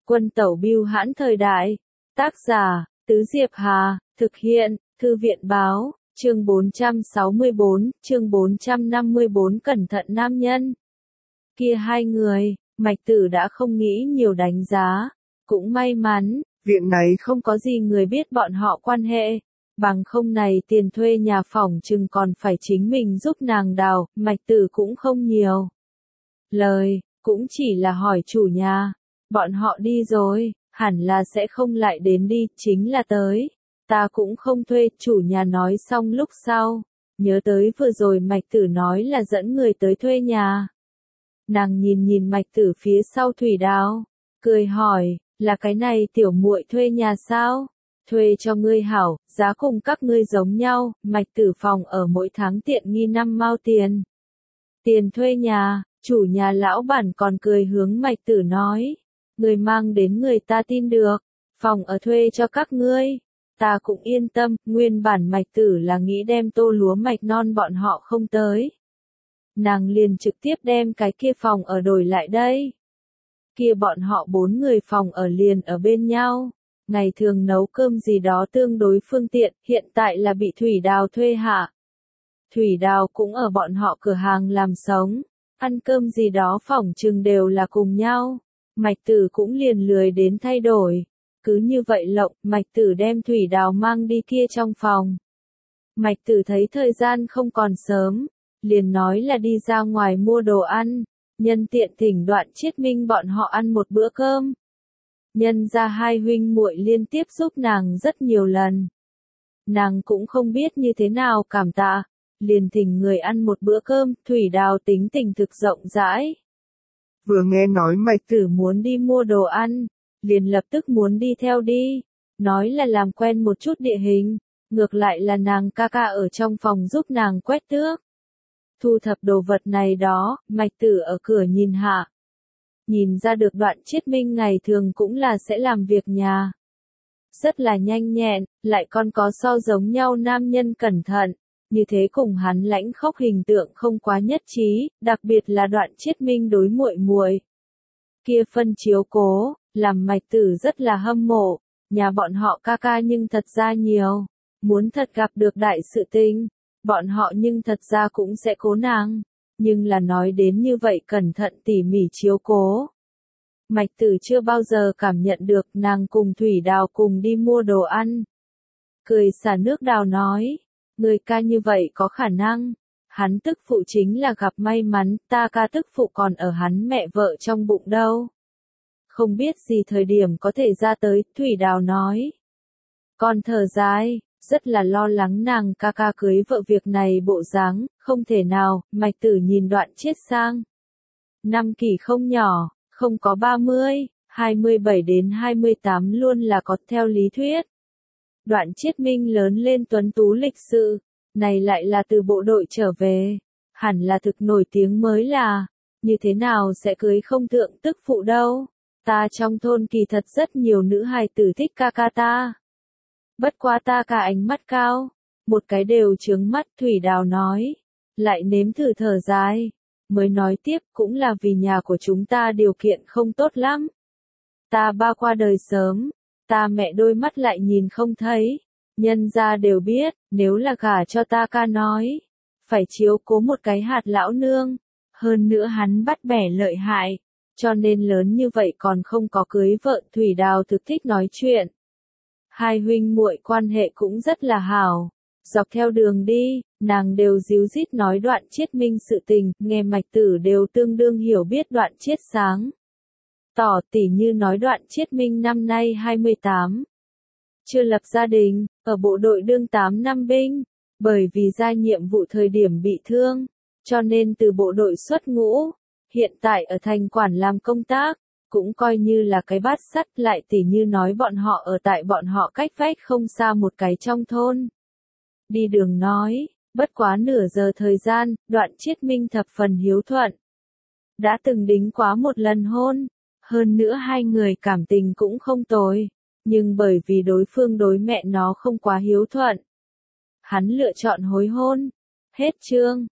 Quân tẩu bưu hãn thời đại. Tác giả, Tứ Diệp Hà, thực hiện, Thư viện báo, chương 464, chương 454 cẩn thận nam nhân. Kia hai người, Mạch Tử đã không nghĩ nhiều đánh giá. Cũng may mắn, viện này không có gì người biết bọn họ quan hệ. Bằng không này tiền thuê nhà phòng chừng còn phải chính mình giúp nàng đào, Mạch Tử cũng không nhiều lời, cũng chỉ là hỏi chủ nhà. Bọn họ đi rồi, hẳn là sẽ không lại đến đi, chính là tới. Ta cũng không thuê, chủ nhà nói xong lúc sau. Nhớ tới vừa rồi Mạch Tử nói là dẫn người tới thuê nhà. Nàng nhìn Mạch Tử phía sau Thủy Đào, cười hỏi, là cái này tiểu muội thuê nhà sao? Thuê cho ngươi hảo, giá cùng các ngươi giống nhau, Mạch Tử phòng ở mỗi tháng tiện nghi 5 mao tiền. Tiền thuê nhà, chủ nhà lão bản còn cười hướng Mạch Tử nói, người mang đến người ta tin được, phòng ở thuê cho các ngươi. Ta cũng yên tâm, nguyên bản Mạch Tử là nghĩ đem tô lúa mạch non bọn họ không tới. Nàng liền trực tiếp đem cái kia phòng ở đổi lại đây. Kia bọn họ 4 người phòng ở liền ở bên nhau. Ngày thường nấu cơm gì đó tương đối phương tiện, hiện tại là bị Thủy Đào thuê hạ. Thủy Đào cũng ở bọn họ cửa hàng làm sống, ăn cơm gì đó phỏng chừng đều là cùng nhau. Mạch Tử cũng liền lười đến thay đổi. Cứ như vậy lộng, Mạch Tử đem Thủy Đào mang đi kia trong phòng. Mạch Tử thấy thời gian không còn sớm, liền nói là đi ra ngoài mua đồ ăn, nhân tiện thỉnh Đoạn Chiết Minh bọn họ ăn một bữa cơm. Nhân ra hai huynh muội liên tiếp giúp nàng rất nhiều lần. Nàng cũng không biết như thế nào cảm tạ, liền thỉnh người ăn một bữa cơm, Thủy Đào tính tình thực rộng rãi. Vừa nghe nói Mạch Tử muốn đi mua đồ ăn, liền lập tức muốn đi theo đi, nói là làm quen một chút địa hình, ngược lại là nàng ca ca ở trong phòng giúp nàng quét tước. Thu thập đồ vật này đó, Mạch Tử ở cửa nhìn hạ. Nhìn ra được Đoạn Chiết Minh ngày thường cũng là sẽ làm việc nhà. Rất là nhanh nhẹn, lại còn có so giống nhau nam nhân cẩn thận, như thế cùng hắn lãnh khốc hình tượng không quá nhất trí, đặc biệt là Đoạn Chiết Minh đối muội muội. Kia phân chiếu cố, làm Mạch Tử rất là hâm mộ, nhà bọn họ ca ca nhưng thật ra nhiều, muốn thật gặp được đại sự tình, bọn họ nhưng thật ra cũng sẽ cố nàng. Nhưng là nói đến như vậy cẩn thận tỉ mỉ chiếu cố. Mạch Tử chưa bao giờ cảm nhận được nàng cùng Thủy Đào cùng đi mua đồ ăn. Cười xả nước đào nói, người ca như vậy có khả năng. Hắn tức phụ chính là gặp may mắn, ta ca tức phụ còn ở hắn mẹ vợ trong bụng đâu. Không biết gì thời điểm có thể ra tới, Thủy Đào nói. Còn thở dài, rất là lo lắng nàng ca ca cưới vợ việc này bộ dáng, không thể nào, Mạch Tử nhìn Đoạn Chiết sang. Năm kỷ không nhỏ, không có 30, 27 đến 28 luôn là có theo lý thuyết. Đoạn Chiết Minh lớn lên tuấn tú lịch sự, này lại là từ bộ đội trở về, hẳn là thực nổi tiếng mới là, như thế nào sẽ cưới không thượng tức phụ đâu. Ta trong thôn kỳ thật rất nhiều nữ hài tử thích ca ca ta. Bất quá ta cả ánh mắt cao, một cái đều chướng mắt, Thủy Đào nói, lại nếm thử thở dài, mới nói tiếp cũng là vì nhà của chúng ta điều kiện không tốt lắm. Ta ba qua đời sớm, ta mẹ đôi mắt lại nhìn không thấy, nhân gia đều biết, nếu là gả cho ta ca nói, phải chiếu cố một cái hạt lão nương, hơn nữa hắn bắt bẻ lợi hại, cho nên lớn như vậy còn không có cưới vợ. Thủy Đào thực thích nói chuyện. Hai huynh muội quan hệ cũng rất là hảo. Dọc theo đường đi, nàng đều díu dít nói Đoạn Chiết Minh sự tình, nghe Mạch Tử đều tương đương hiểu biết Đoạn Chiết sáng. Tỏ tỉ như nói Đoạn Chiết Minh năm nay 28. Chưa lập gia đình, ở bộ đội đương 8 năm binh, bởi vì ra nhiệm vụ thời điểm bị thương, cho nên từ bộ đội xuất ngũ, hiện tại ở thành quản làm công tác. Cũng coi như là cái bát sắt, lại tỉ như nói bọn họ ở tại bọn họ cách vách không xa một cái trong thôn. Đi đường nói, bất quá nửa giờ thời gian, Đoạn Chiết Minh thập phần hiếu thuận. Đã từng đính quá một lần hôn, hơn nữa hai người cảm tình cũng không tồi, nhưng bởi vì đối phương đối mẹ nó không quá hiếu thuận. Hắn lựa chọn hối hôn. Hết chương.